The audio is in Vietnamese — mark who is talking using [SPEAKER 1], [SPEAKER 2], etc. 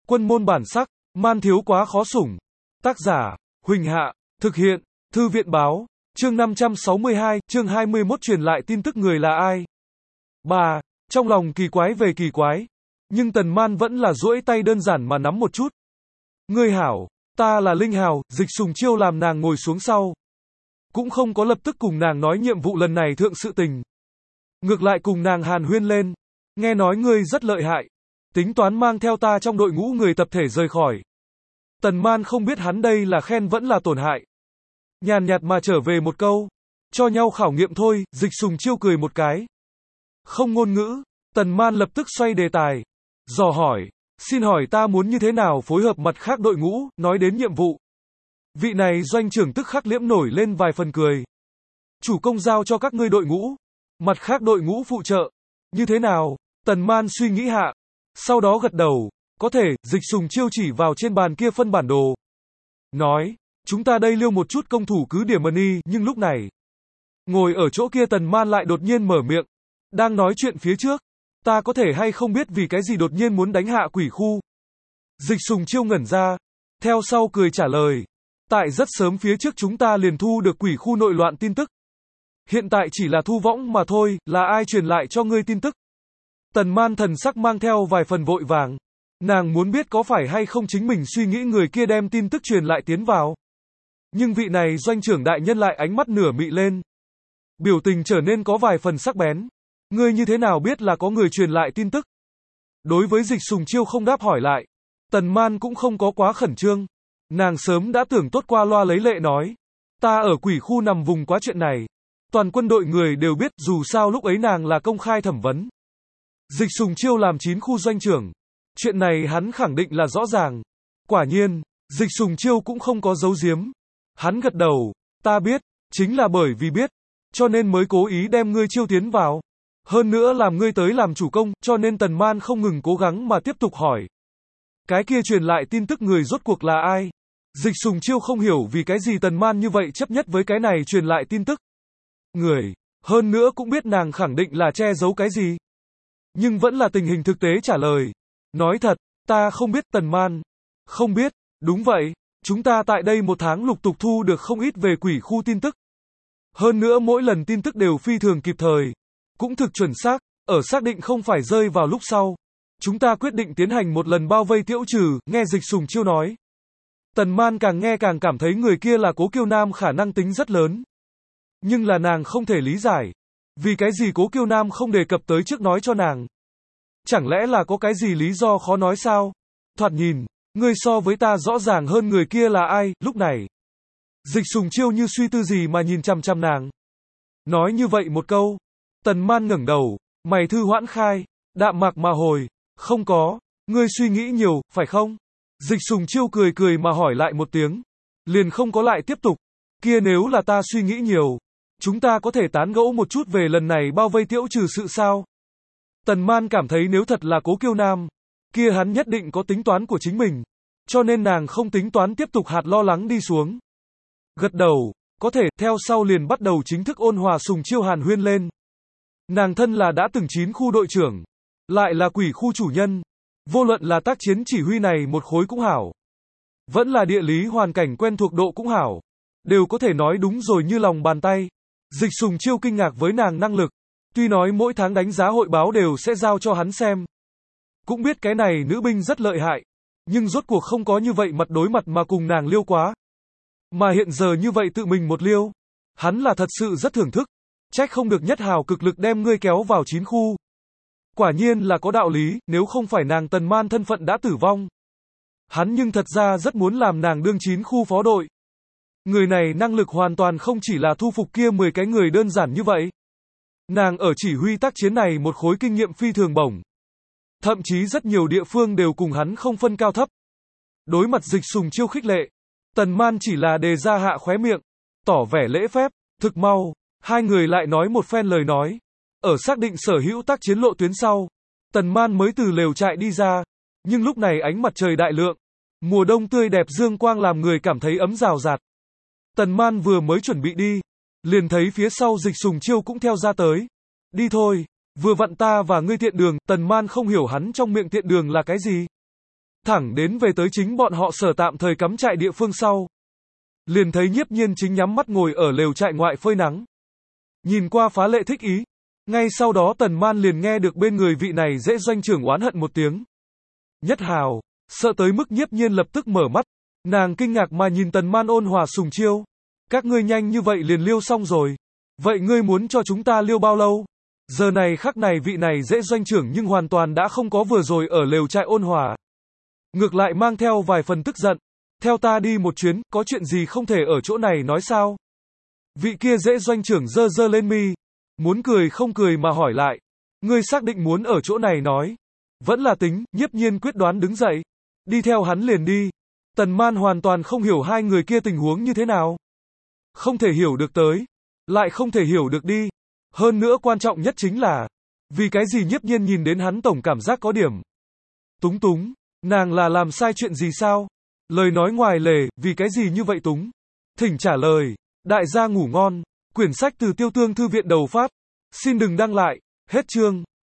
[SPEAKER 1] Quân môn bản sắc, man thiếu quá khó sủng. Tác giả, Huỳnh Hạ, thực hiện, Thư viện báo, chương 562, chương 21 truyền lại tin tức người là ai. Bà, trong lòng kỳ quái về kỳ quái, nhưng Tần Man vẫn là duỗi tay đơn giản mà nắm một chút. Ngươi hảo, ta là Linh Hào, Dịch Sùng Chiêu làm nàng ngồi xuống sau. Cũng không có lập tức cùng nàng nói nhiệm vụ lần này thượng sự tình. Ngược lại cùng nàng hàn huyên lên. Nghe nói ngươi rất lợi hại. Tính toán mang theo ta trong đội ngũ người tập thể rời khỏi. Tần Man không biết hắn đây là khen vẫn là tổn hại. Nhàn nhạt mà trở về một câu. Cho nhau khảo nghiệm thôi, Dịch Sùng Chiêu cười một cái. Không ngôn ngữ, Tần Man lập tức xoay đề tài. Dò hỏi, xin hỏi ta muốn như thế nào phối hợp mặt khác đội ngũ, nói đến nhiệm vụ. Vị này doanh trưởng tức khắc liễm nổi lên vài phần cười. Chủ công giao cho các ngươi đội ngũ, mặt khác đội ngũ phụ trợ. Như thế nào? Tần Man suy nghĩ hạ. Sau đó gật đầu, có thể, Dịch Sùng Chiêu chỉ vào trên bàn kia phân bản đồ. Nói, chúng ta đây liêu một chút công thủ cứ điểm money, nhưng lúc này. Ngồi ở chỗ kia Tần Man lại đột nhiên mở miệng. Đang nói chuyện phía trước. Ta có thể hay không biết vì cái gì đột nhiên muốn đánh hạ quỷ khu. Dịch Sùng Chiêu ngẩn ra. Theo sau cười trả lời. Tại rất sớm phía trước chúng ta liền thu được quỷ khu nội loạn tin tức. Hiện tại chỉ là thu võng mà thôi, là ai truyền lại cho ngươi tin tức? Tần Man thần sắc mang theo vài phần vội vàng. Nàng muốn biết có phải hay không chính mình suy nghĩ người kia đem tin tức truyền lại tiến vào. Nhưng vị này doanh trưởng đại nhân lại ánh mắt nửa mị lên. Biểu tình trở nên có vài phần sắc bén. Ngươi như thế nào biết là có người truyền lại tin tức? Đối với Dịch Sùng Chiêu không đáp hỏi lại. Tần Man cũng không có quá khẩn trương. Nàng sớm đã tưởng tốt qua loa lấy lệ nói. Ta ở quỷ khu nằm vùng quá chuyện này. Toàn quân đội người đều biết dù sao lúc ấy nàng là công khai thẩm vấn. Dịch Sùng Chiêu làm 9 khu doanh trưởng. Chuyện này hắn khẳng định là rõ ràng. Quả nhiên, Dịch Sùng Chiêu cũng không có giấu giếm. Hắn gật đầu, ta biết, chính là bởi vì biết, cho nên mới cố ý đem ngươi chiêu tiến vào. Hơn nữa làm ngươi tới làm chủ công, cho nên Tần Man không ngừng cố gắng mà tiếp tục hỏi. Cái kia truyền lại tin tức người rốt cuộc là ai? Dịch Sùng Chiêu không hiểu vì cái gì Tần Man như vậy chấp nhất với cái này truyền lại tin tức. Người, hơn nữa cũng biết nàng khẳng định là che giấu cái gì. Nhưng vẫn là tình hình thực tế trả lời. Nói thật, ta không biết. Tần Man. Không biết, đúng vậy, chúng ta tại đây một tháng lục tục thu được không ít về quỷ khu tin tức. Hơn nữa mỗi lần tin tức đều phi thường kịp thời. Cũng thực chuẩn xác, ở xác định không phải rơi vào lúc sau. Chúng ta quyết định tiến hành một lần bao vây tiễu trừ, nghe Dịch Sùng Chiêu nói. Tần Man càng nghe càng cảm thấy người kia là Cố Kiêu Nam khả năng tính rất lớn. Nhưng là nàng không thể lý giải. Vì cái gì Cố Kiêu Nam không đề cập tới trước nói cho nàng? Chẳng lẽ là có cái gì lý do khó nói sao? Thoạt nhìn, ngươi so với ta rõ ràng hơn người kia là ai, lúc này. Dịch Sùng Chiêu như suy tư gì mà nhìn chằm chằm nàng. Nói như vậy một câu. Tần Man ngẩng đầu, mày thư hoãn khai, đạm mạc mà hồi. Không có, ngươi suy nghĩ nhiều, phải không? Dịch Sùng Chiêu cười cười mà hỏi lại một tiếng. Liền không có lại tiếp tục. Kia nếu là ta suy nghĩ nhiều, chúng ta có thể tán gẫu một chút về lần này bao vây tiễu trừ sự sao? Tần Man cảm thấy nếu thật là Cố Kiêu Nam, kia hắn nhất định có tính toán của chính mình. Cho nên nàng không tính toán tiếp tục hạt lo lắng đi xuống. Gật đầu, có thể, theo sau liền bắt đầu chính thức ôn hòa Sùng Chiêu hàn huyên lên. Nàng thân là đã từng 9 khu đội trưởng, lại là quỷ khu chủ nhân. Vô luận là tác chiến chỉ huy này một khối cũng hảo. Vẫn là địa lý hoàn cảnh quen thuộc độ cũng hảo. Đều có thể nói đúng rồi như lòng bàn tay. Dịch Sùng Chiêu kinh ngạc với nàng năng lực. Tuy nói mỗi tháng đánh giá hội báo đều sẽ giao cho hắn xem. Cũng biết cái này nữ binh rất lợi hại. Nhưng rốt cuộc không có như vậy mặt đối mặt mà cùng nàng liêu quá. Mà hiện giờ như vậy tự mình một liêu. Hắn là thật sự rất thưởng thức. Trách không được Nhất Hào cực lực đem ngươi kéo vào 9 khu. Quả nhiên là có đạo lý, nếu không phải nàng Tần Man thân phận đã tử vong. Hắn nhưng thật ra rất muốn làm nàng đương 9 khu phó đội. Người này năng lực hoàn toàn không chỉ là thu phục kia 10 cái người đơn giản như vậy. Nàng ở chỉ huy tác chiến này một khối kinh nghiệm phi thường bổng. Thậm chí rất nhiều địa phương đều cùng hắn không phân cao thấp. Đối mặt Dịch Sùng Chiêu khích lệ, Tần Man chỉ là đề ra hạ khóe miệng, tỏ vẻ lễ phép. Thực mau, hai người lại nói một phen lời nói. Ở xác định sở hữu tác chiến lộ tuyến sau, Tần Man mới từ lều trại đi ra. Nhưng lúc này ánh mặt trời đại lượng, mùa đông tươi đẹp dương quang làm người cảm thấy ấm rào rạt. Tần Man vừa mới chuẩn bị đi, liền thấy phía sau Dịch Sùng Chiêu cũng theo ra tới. Đi thôi, vừa vặn ta và ngươi tiện đường. Tần Man không hiểu hắn trong miệng tiện đường là cái gì. thẳng đến về tới chính bọn họ sở tạm thời cắm trại địa phương sau. Liền thấy Nhiếp Nhiên chính nhắm mắt ngồi ở lều trại ngoại phơi nắng. Nhìn qua phá lệ thích ý. Ngay sau đó Tần Man liền nghe được bên người vị này dễ doanh trưởng oán hận một tiếng. Nhất Hào, sợ tới mức Nhiếp Nhiên lập tức mở mắt. Nàng kinh ngạc mà nhìn Tần Man ôn hòa sùng chiêu. Các ngươi nhanh như vậy liền liêu xong rồi. Vậy ngươi muốn cho chúng ta liêu bao lâu? Giờ này khắc này vị này dễ doanh trưởng nhưng hoàn toàn đã không có vừa rồi ở lều trại ôn hòa. Ngược lại mang theo vài phần tức giận. Theo ta đi một chuyến, có chuyện gì không thể ở chỗ này nói sao? Vị kia dễ doanh trưởng giơ giơ lên mi. Muốn cười không cười mà hỏi lại. Ngươi xác định muốn ở chỗ này nói. Vẫn là tính, Nhiếp Nhiên quyết đoán đứng dậy. Đi theo hắn liền đi. Tần Man hoàn toàn không hiểu hai người kia tình huống như thế nào. Không thể hiểu được tới. Lại không thể hiểu được đi. Hơn nữa quan trọng nhất chính là. Vì cái gì Nhiếp Nhiên nhìn đến hắn tổng cảm giác có điểm. Túng túng. Nàng là làm sai chuyện gì sao? Lời nói ngoài lề, vì cái gì như vậy túng? Thỉnh trả lời. Đại gia ngủ ngon. Quyển sách từ Tiêu Tương Thư viện đầu phát. Xin đừng đăng lại. Hết chương.